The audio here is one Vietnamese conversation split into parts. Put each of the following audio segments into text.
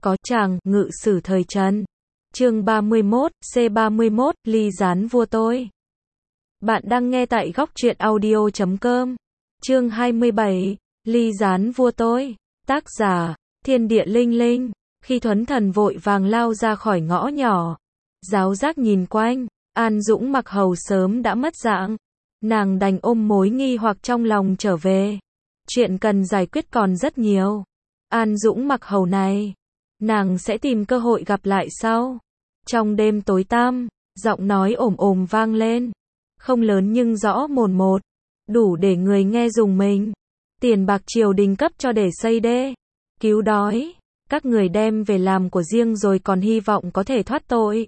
có chàng, ngự sử thời Trần. Chương 31, C31, ly gián vua tôi. Bạn đang nghe tại góc truyện audio.com. Chương 27, ly gián vua tôi. Tác giả, Thiên Địa Linh Linh. Khi Thuấn Thần vội vàng lao ra khỏi ngõ nhỏ, giáo giác nhìn quanh, An Dũng Mặc Hầu sớm đã mất dạng. Nàng đành ôm mối nghi hoặc trong lòng trở về. Chuyện cần giải quyết còn rất nhiều. An Dũng Mặc Hầu này, nàng sẽ tìm cơ hội gặp lại sau. Trong đêm tối tăm, giọng nói ồm ồm vang lên. Không lớn nhưng rõ mồn một, đủ để người nghe rùng mình. Tiền bạc triều đình cấp cho để xây đê, cứu đói, các người đem về làm của riêng rồi còn hy vọng có thể thoát tội.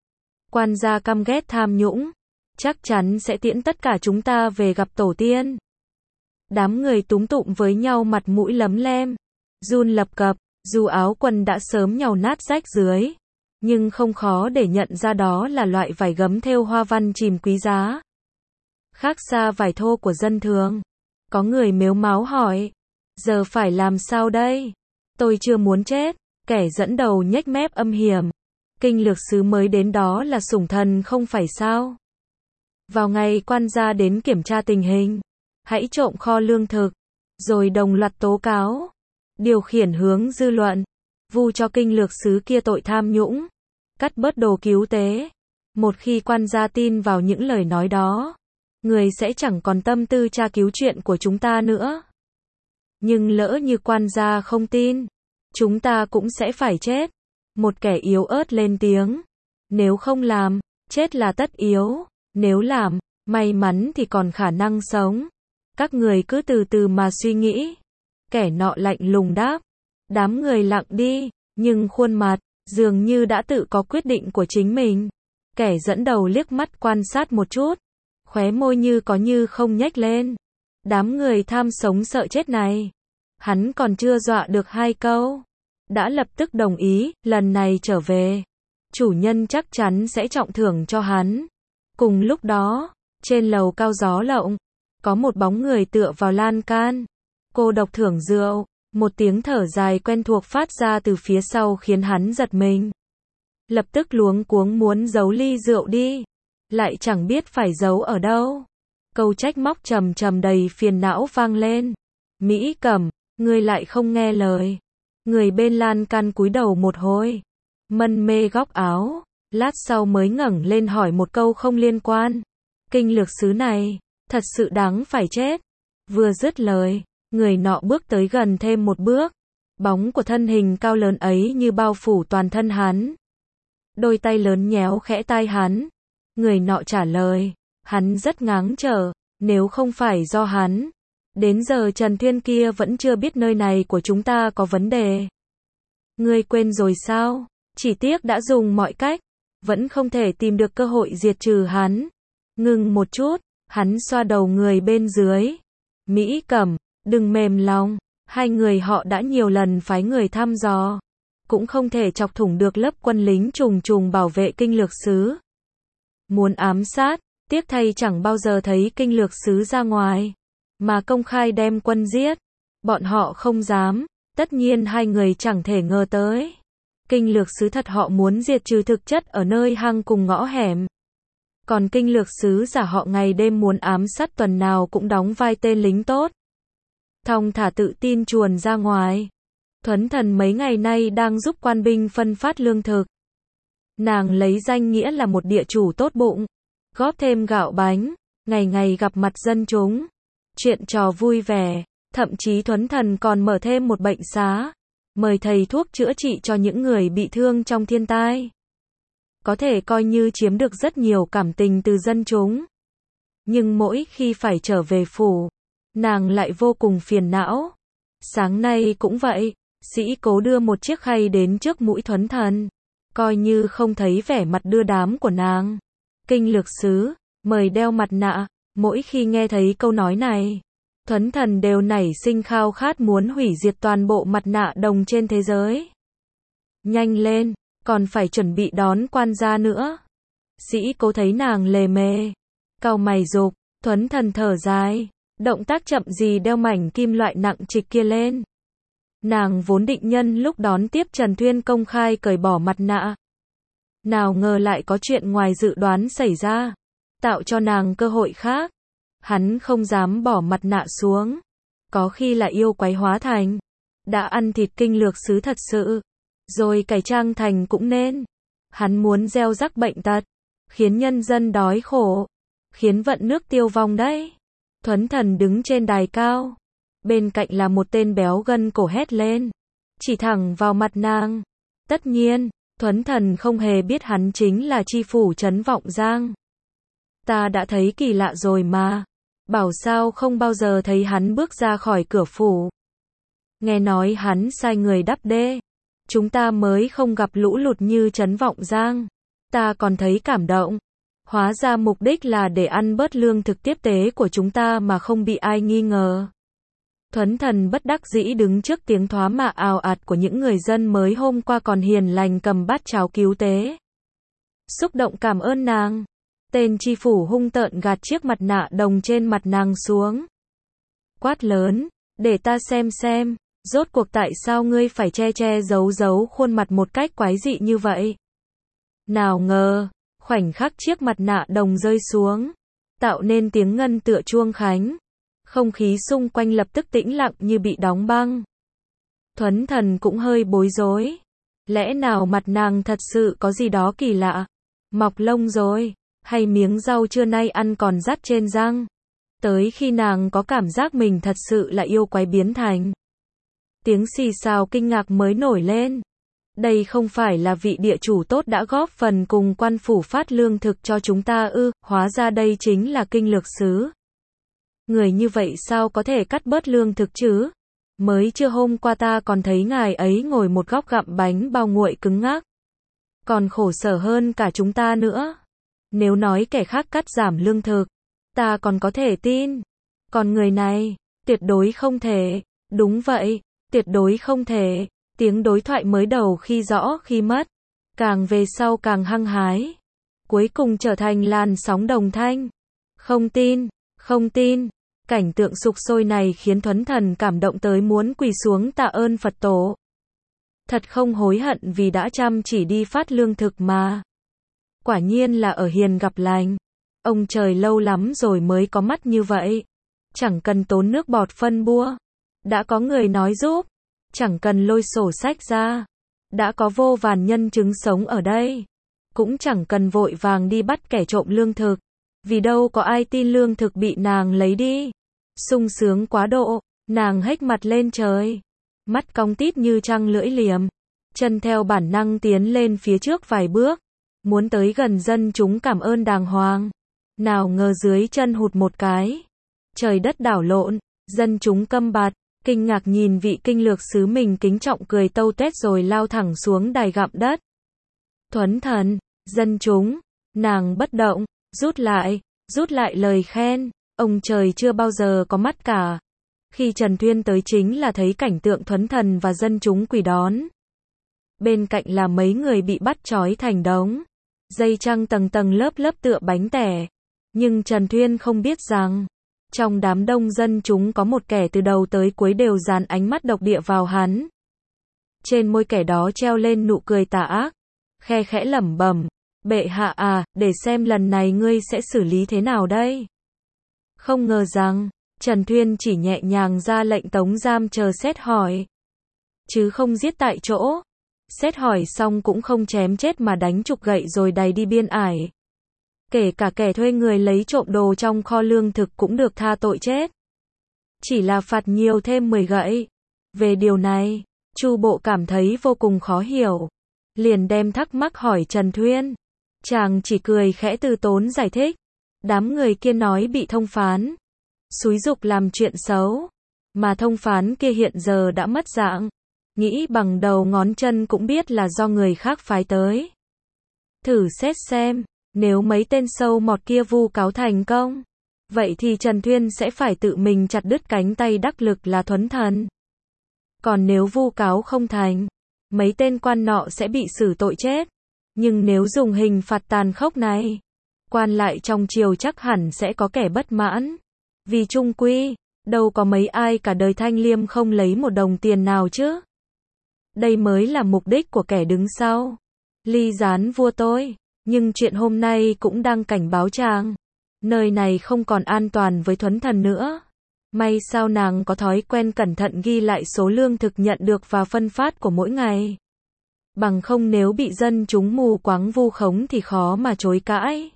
Quan gia căm ghét tham nhũng, chắc chắn sẽ tiễn tất cả chúng ta về gặp tổ tiên. Đám người túm tụm với nhau, mặt mũi lấm lem, run lập cập, dù áo quần đã sớm nhàu nát rách dưới, nhưng không khó để nhận ra đó là loại vải gấm thêu hoa văn chìm quý giá. Khác xa vải thô của dân thường. Có người mếu máo hỏi, giờ phải làm sao đây? Tôi chưa muốn chết. Kẻ dẫn đầu nhếch mép âm hiểm. Kinh lược sứ mới đến đó là sủng thần không phải sao? Vào ngày quan gia đến kiểm tra tình hình, hãy trộm kho lương thực, rồi đồng loạt tố cáo, điều khiển hướng dư luận, vu cho kinh lược sứ kia tội tham nhũng, cắt bớt đồ cứu tế. Một khi quan gia tin vào những lời nói đó, người sẽ chẳng còn tâm tư tra cứu chuyện của chúng ta nữa. Nhưng lỡ như quan gia không tin, chúng ta cũng sẽ phải chết. Một kẻ yếu ớt lên tiếng. Nếu không làm, chết là tất yếu. Nếu làm, may mắn thì còn khả năng sống. Các người cứ từ từ mà suy nghĩ. Kẻ nọ lạnh lùng đáp. Đám người lặng đi, nhưng khuôn mặt dường như đã tự có quyết định của chính mình. Kẻ dẫn đầu liếc mắt quan sát một chút, khóe môi như có như không nhếch lên. Đám người tham sống sợ chết này, hắn còn chưa dọa được hai câu, đã lập tức đồng ý, lần này trở về, chủ nhân chắc chắn sẽ trọng thưởng cho hắn. Cùng lúc đó, trên lầu cao gió lộng, có một bóng người tựa vào lan can, cô độc thưởng rượu, một tiếng thở dài quen thuộc phát ra từ phía sau khiến hắn giật mình. Lập tức luống cuống muốn giấu ly rượu đi, lại chẳng biết phải giấu ở đâu. Câu trách móc trầm trầm đầy phiền não vang lên. Mỹ Cẩm, ngươi lại không nghe lời. Người bên lan can cúi đầu một hồi, mân mê góc áo, lát sau mới ngẩng lên hỏi một câu không liên quan. Kinh lược sứ này, thật sự đáng phải chết. Vừa dứt lời, người nọ bước tới gần thêm một bước. Bóng của thân hình cao lớn ấy như bao phủ toàn thân hắn. Đôi tay lớn nhéo khẽ tai hắn. Người nọ trả lời, hắn rất ngáng trở, nếu không phải do hắn, đến giờ Trần Thuyên kia vẫn chưa biết nơi này của chúng ta có vấn đề. Ngươi quên rồi sao? Chỉ tiếc đã dùng mọi cách, vẫn không thể tìm được cơ hội diệt trừ hắn. Ngừng một chút, hắn xoa đầu người bên dưới. Mỹ Cẩm, đừng mềm lòng, hai người họ đã nhiều lần phái người thăm dò, cũng không thể chọc thủng được lớp quân lính trùng trùng bảo vệ kinh lược sứ. Muốn ám sát, tiếc thay chẳng bao giờ thấy kinh lược sứ ra ngoài, mà công khai đem quân giết. Bọn họ không dám, tất nhiên hai người chẳng thể ngờ tới. Kinh lược sứ thật họ muốn diệt trừ thực chất ở nơi hang cùng ngõ hẻm. Còn kinh lược sứ giả họ ngày đêm muốn ám sát tuần nào cũng đóng vai tên lính tốt. Thong thả tự tin chuồn ra ngoài. Thuấn Thần mấy ngày nay đang giúp quan binh phân phát lương thực. Nàng lấy danh nghĩa là một địa chủ tốt bụng, góp thêm gạo bánh, ngày ngày gặp mặt dân chúng, chuyện trò vui vẻ, thậm chí Thuấn Thần còn mở thêm một bệnh xá, mời thầy thuốc chữa trị cho những người bị thương trong thiên tai. Có thể coi như chiếm được rất nhiều cảm tình từ dân chúng. Nhưng mỗi khi phải trở về phủ, nàng lại vô cùng phiền não. Sáng nay cũng vậy, Sĩ Cố đưa một chiếc khay đến trước mũi Thuấn Thần, coi như không thấy vẻ mặt đưa đám của nàng. Kinh lược sứ, mời đeo mặt nạ. Mỗi khi nghe thấy câu nói này, Thuấn Thần đều nảy sinh khao khát muốn hủy diệt toàn bộ mặt nạ đồng trên thế giới. Nhanh lên, còn phải chuẩn bị đón quan gia nữa. Sĩ Cố thấy nàng lề mề, cau mày giục. Thuấn Thần thở dài, động tác chậm gì đeo mảnh kim loại nặng trịch kia lên. Nàng vốn định nhân lúc đón tiếp Trần Thuyên công khai cởi bỏ mặt nạ. Nào ngờ lại có chuyện ngoài dự đoán xảy ra, tạo cho nàng cơ hội khác. Hắn không dám bỏ mặt nạ xuống. Có khi là yêu quái hóa thành. Đã ăn thịt kinh lược sứ thật sự. Rồi cải trang thành cũng nên. Hắn muốn gieo rắc bệnh tật. Khiến nhân dân đói khổ. Khiến vận nước tiêu vong đấy. Thuấn Thần đứng trên đài cao. Bên cạnh là một tên béo gân cổ hét lên. Chỉ thẳng vào mặt nàng. Tất nhiên, Thuấn Thần không hề biết hắn chính là tri phủ Trấn Vọng Giang. Ta đã thấy kỳ lạ rồi mà. Bảo sao không bao giờ thấy hắn bước ra khỏi cửa phủ. Nghe nói hắn sai người đắp đê. Chúng ta mới không gặp lũ lụt như Trấn Vọng Giang. Ta còn thấy cảm động. Hóa ra mục đích là để ăn bớt lương thực tiếp tế của chúng ta mà không bị ai nghi ngờ. Thuấn Thần bất đắc dĩ đứng trước tiếng thoá mạ ào ạt của những người dân mới hôm qua còn hiền lành cầm bát cháo cứu tế. Xúc động cảm ơn nàng. Tên tri phủ hung tợn gạt chiếc mặt nạ đồng trên mặt nàng xuống. Quát lớn, để ta xem, rốt cuộc tại sao ngươi phải che giấu khuôn mặt một cách quái dị như vậy. Nào ngờ, khoảnh khắc chiếc mặt nạ đồng rơi xuống, tạo nên tiếng ngân tựa chuông khánh. Không khí xung quanh lập tức tĩnh lặng như bị đóng băng. Thuấn Thần cũng hơi bối rối. Lẽ nào mặt nàng thật sự có gì đó kỳ lạ? Mọc lông rồi, hay miếng rau trưa nay ăn còn rắt trên răng? Tới khi nàng có cảm giác mình thật sự là yêu quái biến thành. Tiếng xì xào kinh ngạc mới nổi lên. Đây không phải là vị địa chủ tốt đã góp phần cùng quan phủ phát lương thực cho chúng ta ư? Hóa ra đây chính là kinh lược sứ. Người như vậy sao có thể cắt bớt lương thực chứ? Mới trưa hôm qua ta còn thấy ngài ấy ngồi một góc gặm bánh bao nguội cứng ngắc. Còn khổ sở hơn cả chúng ta nữa. Nếu nói kẻ khác cắt giảm lương thực, ta còn có thể tin. Còn người này, tuyệt đối không thể. Đúng vậy, tuyệt đối không thể. Tiếng đối thoại mới đầu khi rõ khi mất. Càng về sau càng hăng hái. Cuối cùng trở thành làn sóng đồng thanh. Không tin, không tin. Cảnh tượng sục sôi này khiến Thuấn Thần cảm động tới muốn quỳ xuống tạ ơn Phật tổ. Thật không hối hận vì đã chăm chỉ đi phát lương thực mà. Quả nhiên là ở hiền gặp lành. Ông trời lâu lắm rồi mới có mắt như vậy. Chẳng cần tốn nước bọt phân bua. Đã có người nói giúp. Chẳng cần lôi sổ sách ra. Đã có vô vàn nhân chứng sống ở đây. Cũng chẳng cần vội vàng đi bắt kẻ trộm lương thực. Vì đâu có ai tin lương thực bị nàng lấy đi. Sung sướng quá độ, nàng hếch mặt lên trời. Mắt cong tít như trăng lưỡi liềm. Chân theo bản năng tiến lên phía trước vài bước. Muốn tới gần dân chúng cảm ơn đàng hoàng. Nào ngờ dưới chân hụt một cái. Trời đất đảo lộn, dân chúng câm bặt, kinh ngạc nhìn vị kinh lược sứ mình kính trọng cười tâu tuét rồi lao thẳng xuống đài gặm đất. Thuấn Thần, dân chúng, nàng bất động, rút lại lời khen. Ông trời chưa bao giờ có mắt cả. Khi Trần Thuyên tới chính là thấy cảnh tượng Thuấn Thần và dân chúng quỳ đón. Bên cạnh là mấy người bị bắt trói thành đống. Dây trăng tầng tầng lớp tựa bánh tẻ. Nhưng Trần Thuyên không biết rằng, trong đám đông dân chúng có một kẻ từ đầu tới cuối đều dán ánh mắt độc địa vào hắn. Trên môi kẻ đó treo lên nụ cười tà ác. Khe khẽ lẩm bẩm, bệ hạ à, để xem lần này ngươi sẽ xử lý thế nào đây? Không ngờ rằng, Trần Thuyên chỉ nhẹ nhàng ra lệnh tống giam chờ xét hỏi. Chứ không giết tại chỗ. Xét hỏi xong cũng không chém chết mà đánh trục gậy rồi đày đi biên ải. Kể cả kẻ thuê người lấy trộm đồ trong kho lương thực cũng được tha tội chết. Chỉ là phạt nhiều thêm 10 gậy. Về điều này, Chu Bộ cảm thấy vô cùng khó hiểu. Liền đem thắc mắc hỏi Trần Thuyên. Chàng chỉ cười khẽ từ tốn giải thích. Đám người kia nói bị thông phán. Xúi giục làm chuyện xấu. Mà thông phán kia hiện giờ đã mất dạng. Nghĩ bằng đầu ngón chân cũng biết là do người khác phái tới. Thử xét xem, nếu mấy tên sâu mọt kia vu cáo thành công, vậy thì Trần Thuyên sẽ phải tự mình chặt đứt cánh tay đắc lực là Thuấn Thần. Còn nếu vu cáo không thành, mấy tên quan nọ sẽ bị xử tội chết. Nhưng nếu dùng hình phạt tàn khốc này, quan lại trong triều chắc hẳn sẽ có kẻ bất mãn. Vì chung quy, Đâu có mấy ai cả đời thanh liêm không lấy một đồng tiền nào chứ. Đây mới là mục đích của kẻ đứng sau. Ly gián vua tôi. Nhưng chuyện hôm nay cũng đang cảnh báo chàng. Nơi này không còn an toàn với Thuấn Thần nữa. May sao nàng có thói quen cẩn thận ghi lại số lương thực nhận được và phân phát của mỗi ngày. Bằng không nếu bị dân chúng mù quáng vu khống thì khó mà chối cãi.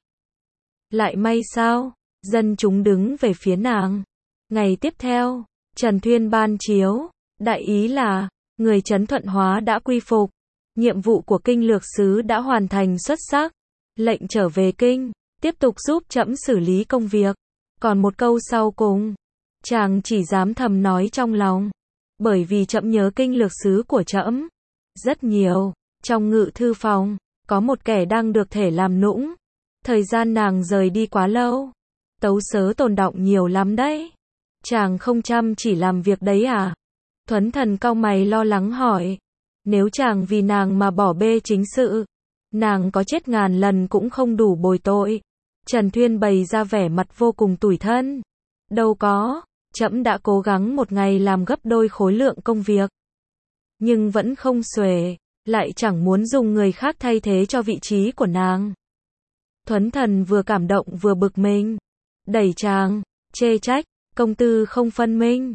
Lại may sao, dân chúng đứng về phía nàng. Ngày tiếp theo, Trần Thuyên ban chiếu, đại ý là, người Trấn Thuận Hóa đã quy phục. Nhiệm vụ của kinh lược sứ đã hoàn thành xuất sắc. Lệnh trở về kinh, tiếp tục giúp trẫm xử lý công việc. Còn một câu sau cùng, chàng chỉ dám thầm nói trong lòng. Bởi vì trẫm nhớ kinh lược sứ của trẫm rất nhiều. Trong ngự thư phòng, có một kẻ đang được thể làm nũng. Thời gian nàng rời đi quá lâu. Tấu sớ tồn đọng nhiều lắm đấy. Chàng không chăm chỉ làm việc đấy à? Thuấn Thần cau mày lo lắng hỏi. Nếu chàng vì nàng mà bỏ bê chính sự, nàng có chết ngàn lần cũng không đủ bồi tội. Trần Thuyên bày ra vẻ mặt vô cùng tủi thân. Đâu có, trẫm đã cố gắng một ngày làm gấp đôi khối lượng công việc. Nhưng vẫn không xuể, lại chẳng muốn dùng người khác thay thế cho vị trí của nàng. Thuấn Thần vừa cảm động vừa bực mình. Đẩy chàng, chê trách, công tư không phân minh.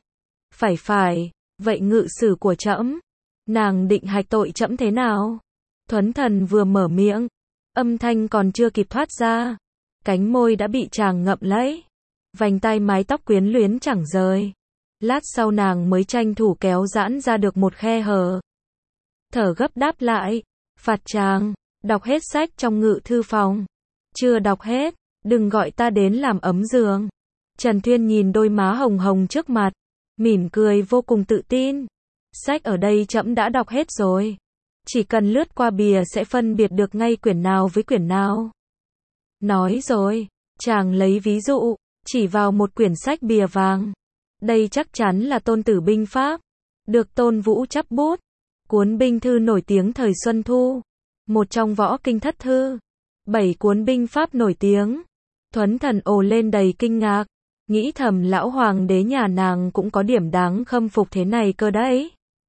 Phải, vậy ngự sử của trẫm, nàng định hạch tội trẫm thế nào? Thuấn Thần vừa mở miệng, âm thanh còn chưa kịp thoát ra, cánh môi đã bị chàng ngậm lấy. Vành tai mái tóc quyến luyến chẳng rời. Lát sau nàng mới tranh thủ kéo giãn ra được một khe hở. Thở gấp đáp lại, phạt chàng, đọc hết sách trong ngự thư phòng. Chưa đọc hết, đừng gọi ta đến làm ấm giường. Trần Thuyên nhìn đôi má hồng hồng trước mặt, mỉm cười vô cùng tự tin. Sách ở đây trẫm đã đọc hết rồi. Chỉ cần lướt qua bìa sẽ phân biệt được ngay quyển nào với quyển nào. Nói rồi, chàng lấy ví dụ, chỉ vào một quyển sách bìa vàng. Đây chắc chắn là Tôn Tử binh pháp, được Tôn Vũ chắp bút. Cuốn binh thư nổi tiếng thời Xuân Thu, một trong võ kinh thất thư. 7 cuốn binh pháp nổi tiếng. Thuấn Thần ồ lên đầy kinh ngạc, nghĩ thầm lão hoàng đế nhà nàng cũng có điểm đáng khâm phục thế này cơ đấy.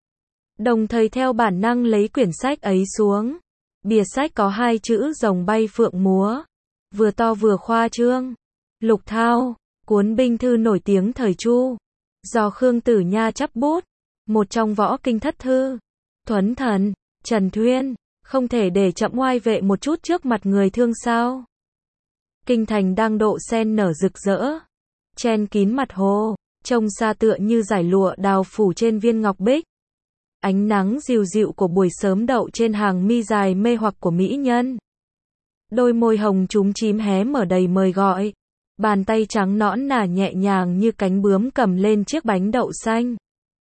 Đồng thời theo bản năng lấy quyển sách ấy xuống. Bìa sách có 2 chữ rồng bay phượng múa, vừa to vừa khoa trương. Lục Thao, cuốn binh thư nổi tiếng thời Chu, do Khương Tử Nha chắp bút, một trong võ kinh thất thư. Thuấn Thần, Trần Thuyên, không thể để chậm oai vệ một chút trước mặt người thương sao? Kinh thành đang độ sen nở rực rỡ, chen kín mặt hồ, trông xa tựa như dải lụa đào phủ trên viên ngọc bích. Ánh nắng dịu dịu của buổi sớm đậu trên hàng mi dài mê hoặc của mỹ nhân. Đôi môi hồng chúm chím hé mở đầy mời gọi. Bàn tay trắng nõn nà nhẹ nhàng như cánh bướm cầm lên chiếc bánh đậu xanh.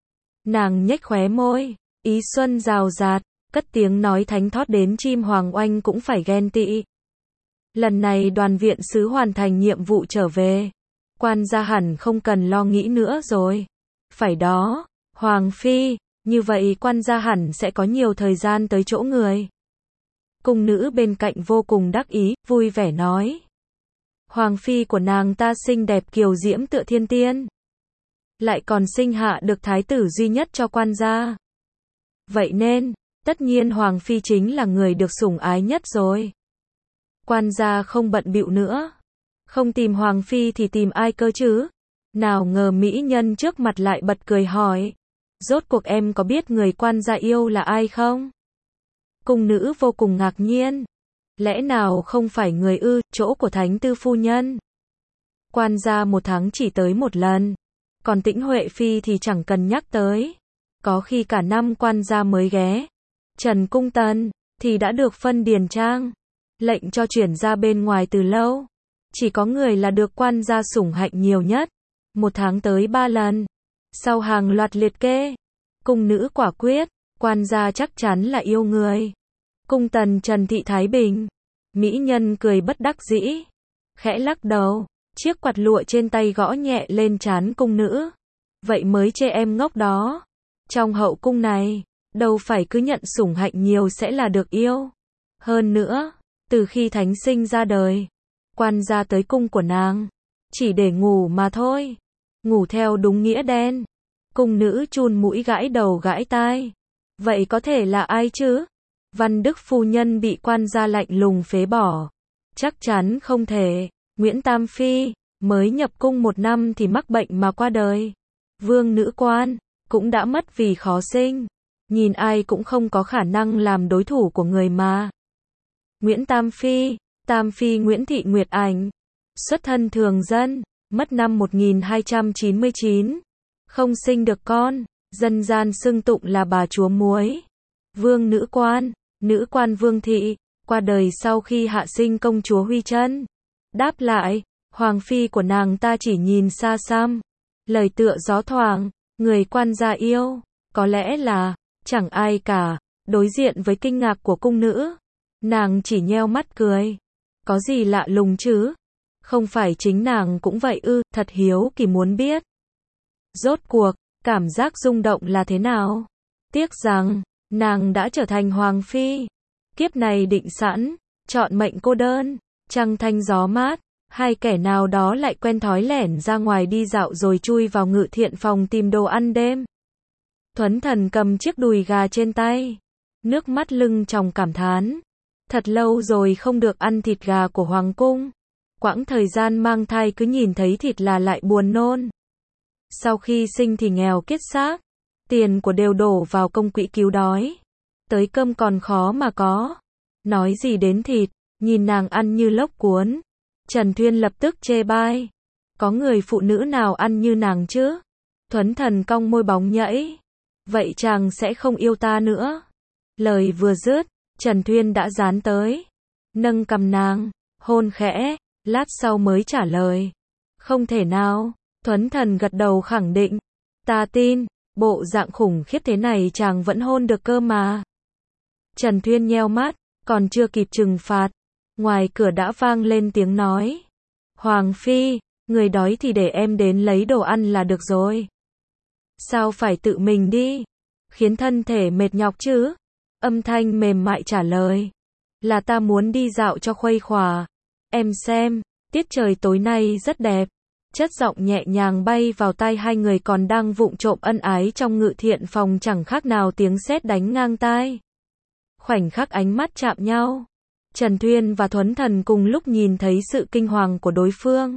Nàng nhếch khóe môi, ý xuân rào rạt, cất tiếng nói thánh thót đến chim hoàng oanh cũng phải ghen tị. Lần này đoàn viện sứ hoàn thành nhiệm vụ trở về. Quan gia hẳn không cần lo nghĩ nữa rồi. Phải đó, Hoàng Phi, như vậy quan gia hẳn sẽ có nhiều thời gian tới chỗ người. Cung nữ bên cạnh vô cùng đắc ý, vui vẻ nói. Hoàng Phi của nàng ta xinh đẹp kiều diễm tựa thiên tiên. Lại còn sinh hạ được thái tử duy nhất cho quan gia. Vậy nên, tất nhiên Hoàng Phi chính là người được sủng ái nhất rồi. Quan gia không bận bịu nữa. Không tìm Hoàng Phi thì tìm ai cơ chứ? Nào ngờ mỹ nhân trước mặt lại bật cười hỏi. Rốt cuộc em có biết người quan gia yêu là ai không? Cung nữ vô cùng ngạc nhiên. Lẽ nào không phải người ư, chỗ của thánh tư phu nhân? Quan gia 1 tháng chỉ tới 1 lần. Còn Tĩnh Huệ Phi thì chẳng cần nhắc tới. Có khi cả năm quan gia mới ghé. Trần Cung Tần thì đã được phân điền trang. Lệnh cho chuyển ra bên ngoài từ lâu. Chỉ có người là được quan gia sủng hạnh nhiều nhất. 1 tháng tới 3 lần. Sau hàng loạt liệt kê. Cung nữ quả quyết. Quan gia chắc chắn là yêu người. Cung tần Trần Thị Thái Bình. Mỹ nhân cười bất đắc dĩ. Khẽ lắc đầu. Chiếc quạt lụa trên tay gõ nhẹ lên trán cung nữ. Vậy mới chê em ngốc đó. Trong hậu cung này, đâu phải cứ nhận sủng hạnh nhiều sẽ là được yêu. Hơn nữa, từ khi thánh sinh ra đời, quan gia tới cung của nàng chỉ để ngủ mà thôi. ngủ theo đúng nghĩa đen. Cung nữ chun mũi gãi đầu gãi tai. Vậy có thể là ai chứ? Văn Đức phu nhân bị quan gia lạnh lùng phế bỏ. Chắc chắn không thể. Nguyễn Tam Phi, mới nhập cung 1 năm thì mắc bệnh mà qua đời. Vương nữ quan, cũng đã mất vì khó sinh. Nhìn ai cũng không có khả năng làm đối thủ của người mà. Nguyễn Tam Phi Nguyễn Thị Nguyệt Ảnh, xuất thân thường dân, mất năm 1299, không sinh được con, dân gian xưng tụng là bà chúa muối. Vương nữ quan Vương Thị, qua đời sau khi hạ sinh công chúa Huy Trân. Đáp lại, hoàng phi của nàng ta chỉ nhìn xa xăm, lời tựa gió thoảng, người quan gia yêu, có lẽ là, chẳng ai cả, đối diện với kinh ngạc của cung nữ. Nàng chỉ nheo mắt cười. Có gì lạ lùng chứ? Không phải chính nàng cũng vậy ư? Thật hiếu kỳ muốn biết. Rốt cuộc, cảm giác rung động là thế nào? Tiếc rằng, nàng đã trở thành hoàng phi. Kiếp này định sẵn, chọn mệnh cô đơn, trăng thanh gió mát, hai kẻ nào đó lại quen thói lẻn ra ngoài đi dạo rồi chui vào ngự thiện phòng tìm đồ ăn đêm. Thuấn Thần cầm chiếc đùi gà trên tay, nước mắt lưng tròng cảm thán. Thật lâu rồi không được ăn thịt gà của hoàng cung. Quãng thời gian mang thai cứ nhìn thấy thịt là lại buồn nôn. Sau khi sinh thì nghèo kiết xác, tiền của đều đổ vào công quỹ cứu đói. Tới cơm còn khó mà có. Nói gì đến thịt, nhìn nàng ăn như lốc cuốn. Trần Thuyên lập tức chê bai. Có người phụ nữ nào ăn như nàng chứ? Thuấn Thần cong môi bóng nhẫy. Vậy chàng sẽ không yêu ta nữa. Lời vừa dứt, Trần Thuyên đã dán tới, nâng cằm nàng, hôn khẽ, lát sau mới trả lời. Không thể nào, Thuấn Thần gật đầu khẳng định. Ta tin, bộ dạng khủng khiếp thế này chàng vẫn hôn được cơ mà. Trần Thuyên nheo mắt, còn chưa kịp trừng phạt. Ngoài cửa đã vang lên tiếng nói. Hoàng phi, người đói thì để em đến lấy đồ ăn là được rồi. Sao phải tự mình đi? Khiến thân thể mệt nhọc chứ? Âm thanh mềm mại trả lời. Là ta muốn đi dạo cho khuây khỏa. Em xem, tiết trời tối nay rất đẹp. Chất giọng nhẹ nhàng bay vào tai hai người còn đang vụng trộm ân ái trong ngự thiện phòng chẳng khác nào tiếng sét đánh ngang tai. Khoảnh khắc ánh mắt chạm nhau. Trần Thuyên và Thuấn Thần cùng lúc nhìn thấy sự kinh hoàng của đối phương.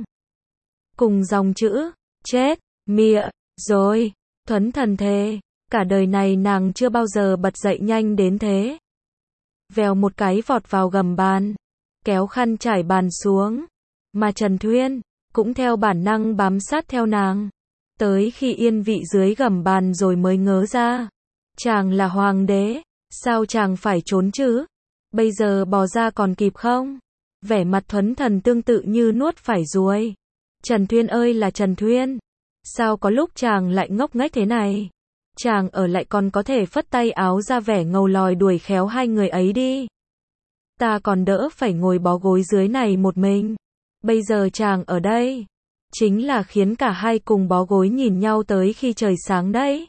Cùng dòng chữ, chết, mịa, rồi, Thuấn Thần thề. Cả đời này nàng chưa bao giờ bật dậy nhanh đến thế. Vèo một cái vọt vào gầm bàn, kéo khăn trải bàn xuống. Mà Trần Thuyên, cũng theo bản năng bám sát theo nàng. Tới khi yên vị dưới gầm bàn rồi mới ngớ ra. Chàng là hoàng đế, sao chàng phải trốn chứ? Bây giờ bò ra còn kịp không? Vẻ mặt Thuấn Thần tương tự như nuốt phải ruồi. Trần Thuyên ơi là Trần Thuyên, sao có lúc chàng lại ngốc nghếch thế này? Chàng ở lại còn có thể phất tay áo ra vẻ ngầu lòi đuổi khéo hai người ấy đi. Ta còn đỡ phải ngồi bó gối dưới này một mình. Bây giờ chàng ở đây, chính là khiến cả hai cùng bó gối nhìn nhau tới khi trời sáng đấy.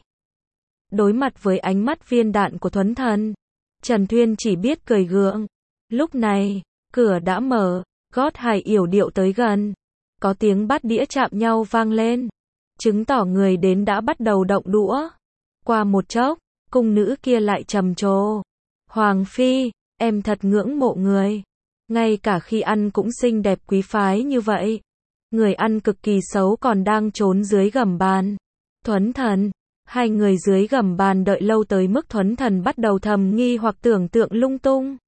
Đối mặt với ánh mắt viên đạn của Thuấn Thần, Trần Thuyên chỉ biết cười gượng. Lúc này, cửa đã mở, gót hài yểu điệu tới gần. Có tiếng bát đĩa chạm nhau vang lên, chứng tỏ người đến đã bắt đầu động đũa. Qua một chốc, cung nữ kia lại trầm trồ. Hoàng phi, em thật ngưỡng mộ người. Ngay cả khi ăn cũng xinh đẹp quý phái như vậy. Người ăn cực kỳ xấu còn đang trốn dưới gầm bàn. Thuấn Thần, hai người dưới gầm bàn đợi lâu tới mức Thuấn Thần bắt đầu thầm nghi hoặc tưởng tượng lung tung.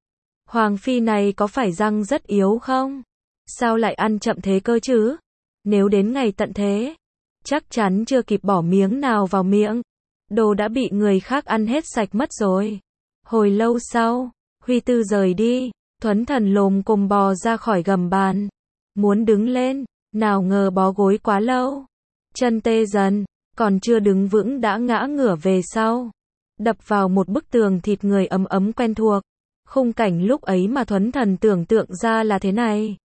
Hoàng phi này có phải răng rất yếu không? Sao lại ăn chậm thế cơ chứ? Nếu đến ngày tận thế, chắc chắn chưa kịp bỏ miếng nào vào miệng. Đồ đã bị người khác ăn hết sạch mất rồi. Hồi lâu sau, Huy Tư rời đi, Thuấn Thần lồm cồm bò ra khỏi gầm bàn. Muốn đứng lên, nào ngờ bó gối quá lâu. Chân tê dần, còn chưa đứng vững đã ngã ngửa về sau. Đập vào một bức tường thịt người ấm ấm quen thuộc. Khung cảnh lúc ấy mà Thuấn Thần tưởng tượng ra là thế này.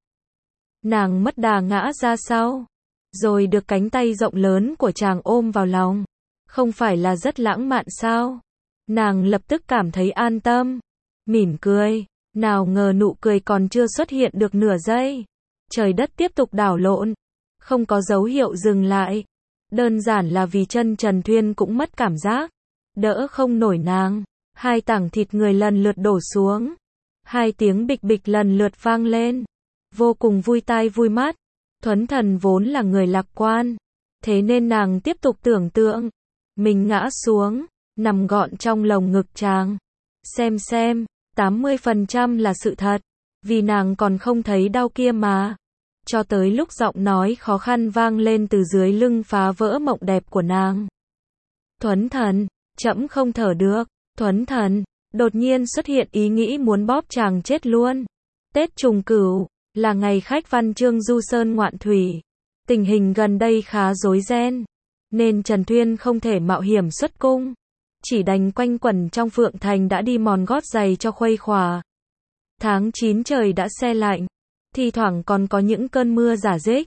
Nàng mất đà ngã ra sau, rồi được cánh tay rộng lớn của chàng ôm vào lòng. Không phải là rất lãng mạn sao? Nàng lập tức cảm thấy an tâm, mỉm cười. Nào ngờ nụ cười còn chưa xuất hiện được nửa giây, trời đất tiếp tục đảo lộn. không có dấu hiệu dừng lại. Đơn giản là vì chân Trần Thuyên cũng mất cảm giác, đỡ không nổi nàng. Hai tảng thịt người lần lượt đổ xuống. Hai tiếng bịch bịch lần lượt vang lên. Vô cùng vui tai vui mắt. Thuấn Thần vốn là người lạc quan, thế nên nàng tiếp tục tưởng tượng. Mình ngã xuống, nằm gọn trong lồng ngực chàng. Xem, 80% là sự thật. Vì nàng còn không thấy đau kia mà. Cho tới lúc giọng nói khó khăn vang lên từ dưới lưng phá vỡ mộng đẹp của nàng. Thuấn Thần, trẫm không thở được. Thuấn Thần, đột nhiên xuất hiện ý nghĩ muốn bóp chàng chết luôn. Tết Trùng Cửu, là ngày khách văn chương du sơn ngoạn thủy. Tình hình gần đây khá rối ren, nên Trần Thuyên không thể mạo hiểm xuất cung. Chỉ đành quanh quẩn trong Phượng Thành đã đi mòn gót giày cho khuây khỏa. Tháng 9 trời đã se lạnh, thi thoảng còn có những cơn mưa rả rích.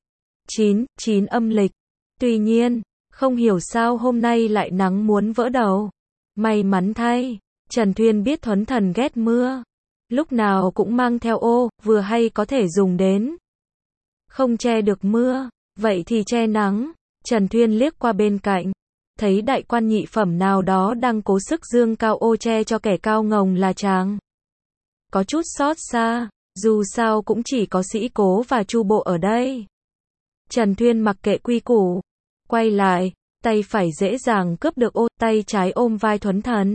9 âm lịch. Tuy nhiên, không hiểu sao hôm nay lại nắng muốn vỡ đầu. May mắn thay, Trần Thuyên biết Thuấn Thần ghét mưa. Lúc nào cũng mang theo ô, vừa hay có thể dùng đến. Không che được mưa, vậy thì che nắng. Trần Thuyên liếc qua bên cạnh, thấy đại quan nhị phẩm nào đó đang cố sức dương cao ô che cho kẻ cao ngồng là chàng. Có chút xót xa, dù sao cũng chỉ có Sĩ Cố và Chu Bộ ở đây. Trần Thuyên mặc kệ quy củ, quay lại, tay phải dễ dàng cướp được ô, tay trái ôm vai Thuấn Thần,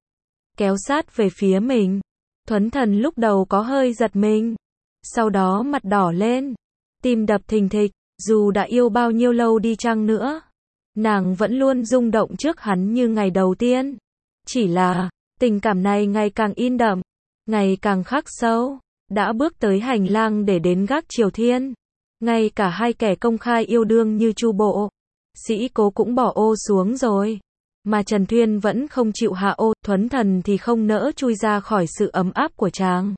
kéo sát về phía mình. Thuấn Thần lúc đầu có hơi giật mình, sau đó mặt đỏ lên, tim đập thình thịch. Dù đã yêu bao nhiêu lâu đi chăng nữa, nàng vẫn luôn rung động trước hắn như ngày đầu tiên. Chỉ là, tình cảm này ngày càng in đậm, ngày càng khắc sâu. Đã bước tới hành lang để đến gác Triều Thiên. Ngay cả hai kẻ công khai yêu đương như Chu Bộ, Sĩ Cố cũng bỏ ô xuống rồi. Mà Trần Thuyên vẫn không chịu hạ ô, Thuấn Thần thì không nỡ chui ra khỏi sự ấm áp của chàng.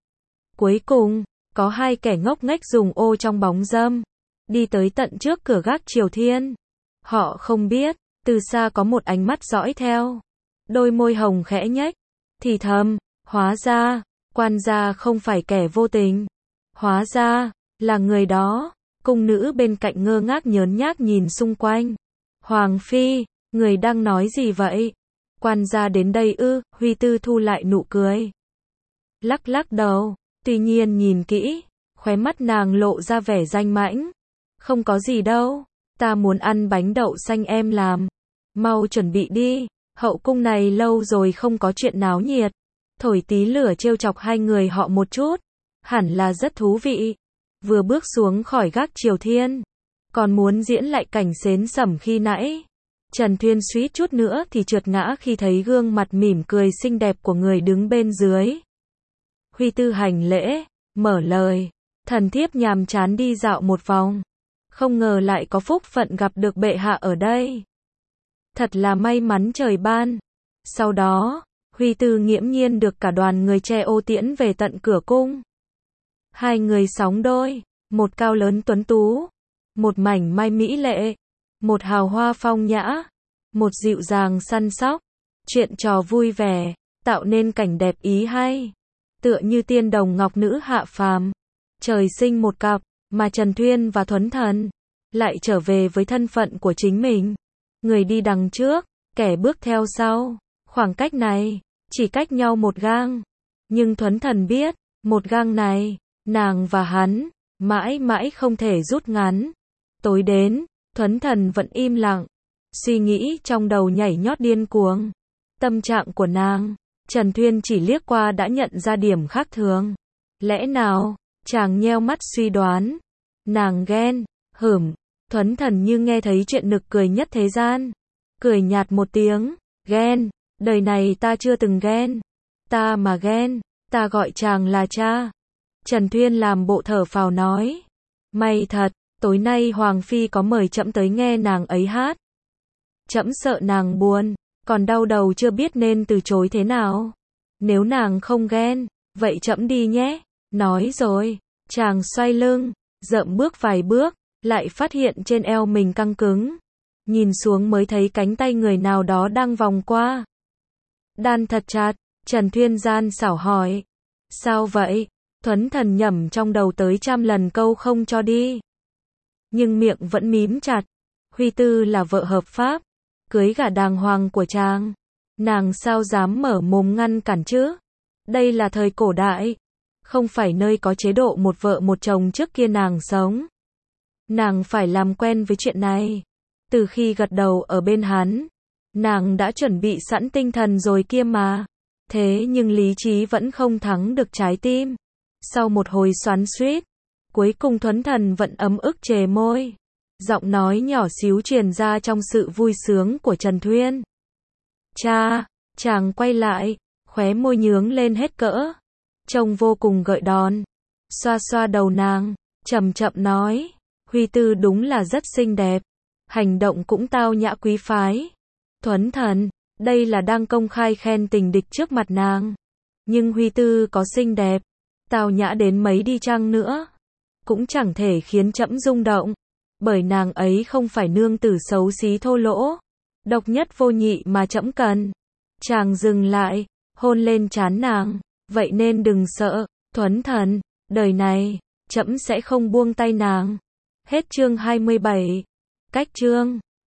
Cuối cùng, có hai kẻ ngốc nghếch dùng ô trong bóng râm, đi tới tận trước cửa gác Triều Thiên. Họ không biết, từ xa có một ánh mắt dõi theo. Đôi môi hồng khẽ nhếch, thì thầm, hóa ra, quan gia không phải kẻ vô tình. Hóa ra, là người đó. Cung nữ bên cạnh ngơ ngác nhớn nhác nhìn xung quanh. Hoàng phi, người đang nói gì vậy? Quan gia đến đây ư? Huy Tư thu lại nụ cười, lắc lắc đầu. Tuy nhiên nhìn kỹ, khóe mắt nàng lộ ra vẻ danh mãnh. Không có gì đâu, ta muốn ăn bánh đậu xanh em làm. Mau chuẩn bị đi, hậu cung này lâu rồi không có chuyện náo nhiệt. Thổi tí lửa trêu chọc hai người họ một chút, hẳn là rất thú vị. Vừa bước xuống khỏi gác Triều Thiên, còn muốn diễn lại cảnh xến xẩm khi nãy. Trần Thuyên suýt chút nữa thì trượt ngã khi thấy gương mặt mỉm cười xinh đẹp của người đứng bên dưới. Huy Tư hành lễ, mở lời, thần thiếp nhàm chán đi dạo một vòng, không ngờ lại có phúc phận gặp được bệ hạ ở đây. Thật là may mắn trời ban. Sau đó, Huy Tư nghiễm nhiên được cả đoàn người che ô tiễn về tận cửa cung. Hai người sóng đôi, một cao lớn tuấn tú, một mảnh mai mỹ lệ, một hào hoa phong nhã, một dịu dàng săn sóc. Chuyện trò vui vẻ, tạo nên cảnh đẹp ý hay. Tựa như tiên đồng ngọc nữ hạ phàm, trời sinh một cặp, mà Trần Thuyên và Thuấn Thần lại trở về với thân phận của chính mình. Người đi đằng trước, kẻ bước theo sau. Khoảng cách này, chỉ cách nhau một gang. Nhưng Thuấn Thần biết, một gang này, nàng và hắn, mãi mãi không thể rút ngắn. Tối đến, Thuấn Thần vẫn im lặng. Suy nghĩ trong đầu nhảy nhót điên cuồng. Tâm trạng của nàng, Trần Thuyên chỉ liếc qua đã nhận ra điểm khác thường. Lẽ nào, chàng nheo mắt suy đoán. Nàng ghen, Thuấn Thần như nghe thấy chuyện nực cười nhất thế gian. Cười nhạt một tiếng, ghen, đời này ta chưa từng ghen. Ta mà ghen, ta gọi chàng là cha. Trần Thuyên làm bộ thở phào nói. May thật, tối nay Hoàng Phi có mời trẫm tới nghe nàng ấy hát. Trẫm sợ nàng buồn, còn đau đầu chưa biết nên từ chối thế nào. Nếu nàng không ghen, vậy trẫm đi nhé. Nói rồi, chàng xoay lưng, dậm bước vài bước, lại phát hiện trên eo mình căng cứng. Nhìn xuống mới thấy cánh tay người nào đó đang vòng qua. Đan thật chặt, Trần Thuyên gian xảo hỏi. Sao vậy? Thuấn Thần nhẩm trong đầu tới trăm lần câu không cho đi. nhưng miệng vẫn mím chặt. Huy Tư là vợ hợp pháp, cưới gả đàng hoàng của chàng. Nàng sao dám mở mồm ngăn cản chứ? Đây là thời cổ đại, không phải nơi có chế độ một vợ một chồng trước kia nàng sống. Nàng phải làm quen với chuyện này. Từ khi gật đầu ở bên hắn, nàng đã chuẩn bị sẵn tinh thần rồi kia mà. Thế nhưng lý trí vẫn không thắng được trái tim. Sau một hồi xoắn xuýt, cuối cùng Thuấn Thần vẫn ấm ức chề môi. Giọng nói nhỏ xíu truyền ra trong sự vui sướng của Trần Thuyên. Cha, chàng quay lại, khóe môi nhướng lên hết cỡ. Trông vô cùng gợi đòn. Xoa xoa đầu nàng, chậm chậm nói. Huy Tư đúng là rất xinh đẹp. Hành động cũng tao nhã quý phái. Thuấn Thần, đây là đang công khai khen tình địch trước mặt nàng. Nhưng Huy Tư có xinh đẹp, tao nhã đến mấy đi chăng nữa, cũng chẳng thể khiến trẫm rung động. Bởi nàng ấy không phải nương tử xấu xí thô lỗ, độc nhất vô nhị mà trẫm cần. Chàng dừng lại, hôn lên trán nàng. Vậy nên đừng sợ, Thuấn Thần, đời này, trẫm sẽ không buông tay nàng. Hết chương 27. Cách chương